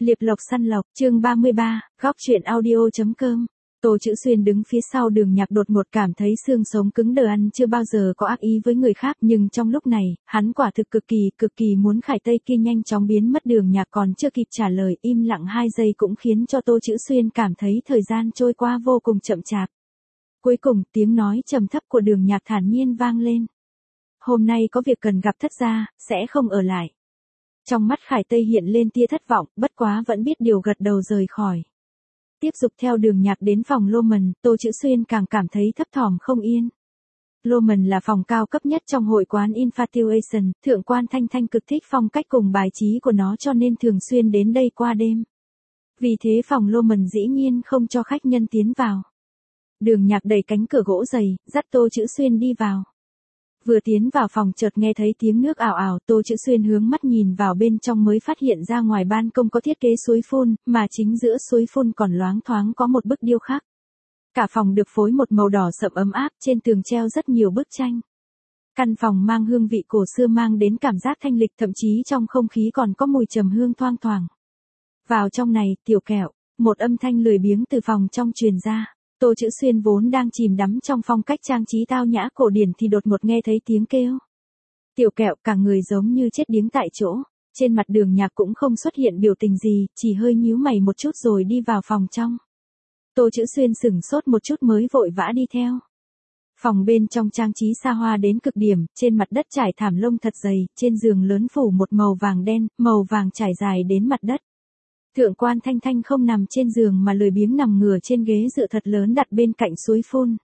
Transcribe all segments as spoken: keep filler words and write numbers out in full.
Liệp lộc săn lộc, chương ba mươi ba, góc truyện audio.com. Tô Chữ Xuyên đứng phía sau Đường Nhạc đột ngột cảm thấy xương sống cứng đờ, ăn chưa bao giờ có ác ý với người khác, nhưng trong lúc này, hắn quả thực cực kỳ, cực kỳ muốn Khải Tây kia nhanh chóng biến mất. Đường Nhạc còn chưa kịp trả lời, im lặng hai giây cũng khiến cho Tô Chữ Xuyên cảm thấy thời gian trôi qua vô cùng chậm chạp. Cuối cùng, tiếng nói trầm thấp của Đường Nhạc thản nhiên vang lên. Hôm nay có việc cần gặp thất gia, sẽ không ở lại. Trong mắt Khải Tây hiện lên tia thất vọng, bất quá vẫn biết điều gật đầu rời khỏi. Tiếp tục theo Đường Nhạc đến phòng Lô Mần, Tô Chữ Xuyên càng cảm thấy thấp thỏm không yên. Lô Mần là phòng cao cấp nhất trong hội quán Infatuation, thượng quan Thanh Thanh cực thích phong cách cùng bài trí của nó cho nên thường xuyên đến đây qua đêm. Vì thế phòng Lô Mần dĩ nhiên không cho khách nhân tiến vào. Đường Nhạc đẩy cánh cửa gỗ dày, dắt Tô Chữ Xuyên đi vào. Vừa tiến vào phòng chợt nghe thấy tiếng nước ào ào, Tô Chữ Xuyên hướng mắt nhìn vào bên trong mới phát hiện ra ngoài ban công có thiết kế suối phun, mà chính giữa suối phun còn loáng thoáng có một bức điêu khắc. Cả phòng được phối một màu đỏ sậm ấm áp, trên tường treo rất nhiều bức tranh. Căn phòng mang hương vị cổ xưa mang đến cảm giác thanh lịch, thậm chí trong không khí còn có mùi trầm hương thoang thoảng. Vào trong này, Tiểu Kẹo, một âm thanh lười biếng từ phòng trong truyền ra. Tô Chữ Xuyên vốn đang chìm đắm trong phong cách trang trí tao nhã cổ điển thì đột ngột nghe thấy tiếng kêu. Tiểu Kẹo cả người giống như chết điếng tại chỗ, trên mặt Đường Nhạc cũng không xuất hiện biểu tình gì, chỉ hơi nhíu mày một chút rồi đi vào phòng trong. Tô Chữ Xuyên sửng sốt một chút mới vội vã đi theo. Phòng bên trong trang trí xa hoa đến cực điểm, trên mặt đất trải thảm lông thật dày, trên giường lớn phủ một màu vàng đen, màu vàng trải dài đến mặt đất. Thượng quan Thanh Thanh không nằm trên giường mà lười biếng nằm ngửa trên ghế dựa thật lớn đặt bên cạnh suối phun.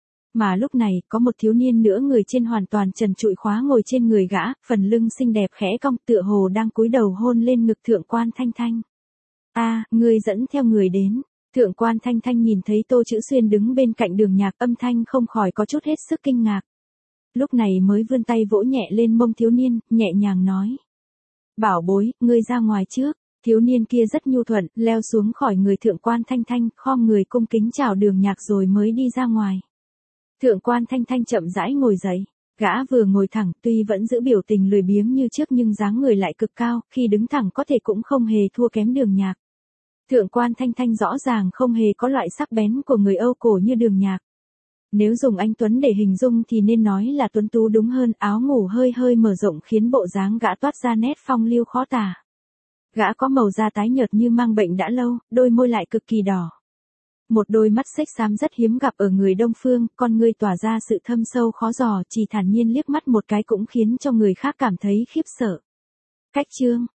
Mà lúc này, có một thiếu niên nữa người trên hoàn toàn trần trụi khóa ngồi trên người gã, phần lưng xinh đẹp khẽ cong tựa hồ đang cúi đầu hôn lên ngực Thượng quan Thanh Thanh. A, à, ngươi dẫn theo người đến. Thượng quan Thanh Thanh nhìn thấy Tô Chữ Xuyên đứng bên cạnh Đường Nhạc, âm thanh không khỏi có chút hết sức kinh ngạc. Lúc này mới vươn tay vỗ nhẹ lên mông thiếu niên, nhẹ nhàng nói. Bảo bối, ngươi ra ngoài trước. Thiếu niên kia rất nhu thuận, leo xuống khỏi người Thượng quan Thanh Thanh, khom người cung kính chào Đường Nhạc rồi mới đi ra ngoài. Thượng quan Thanh Thanh chậm rãi ngồi dậy, gã vừa ngồi thẳng, tuy vẫn giữ biểu tình lười biếng như trước nhưng dáng người lại cực cao, khi đứng thẳng có thể cũng không hề thua kém Đường Nhạc. Thượng quan Thanh Thanh rõ ràng không hề có loại sắc bén của người Âu cổ như Đường Nhạc. Nếu dùng anh tuấn để hình dung thì nên nói là tuấn tú đúng hơn, áo ngủ hơi hơi mở rộng khiến bộ dáng gã toát ra nét phong lưu khó tả. Gã có màu da tái nhợt như mang bệnh đã lâu, đôi môi lại cực kỳ đỏ. Một đôi mắt xếch xám rất hiếm gặp ở người Đông phương, con ngươi tỏa ra sự thâm sâu khó dò, chỉ thản nhiên liếc mắt một cái cũng khiến cho người khác cảm thấy khiếp sợ. Cách chương,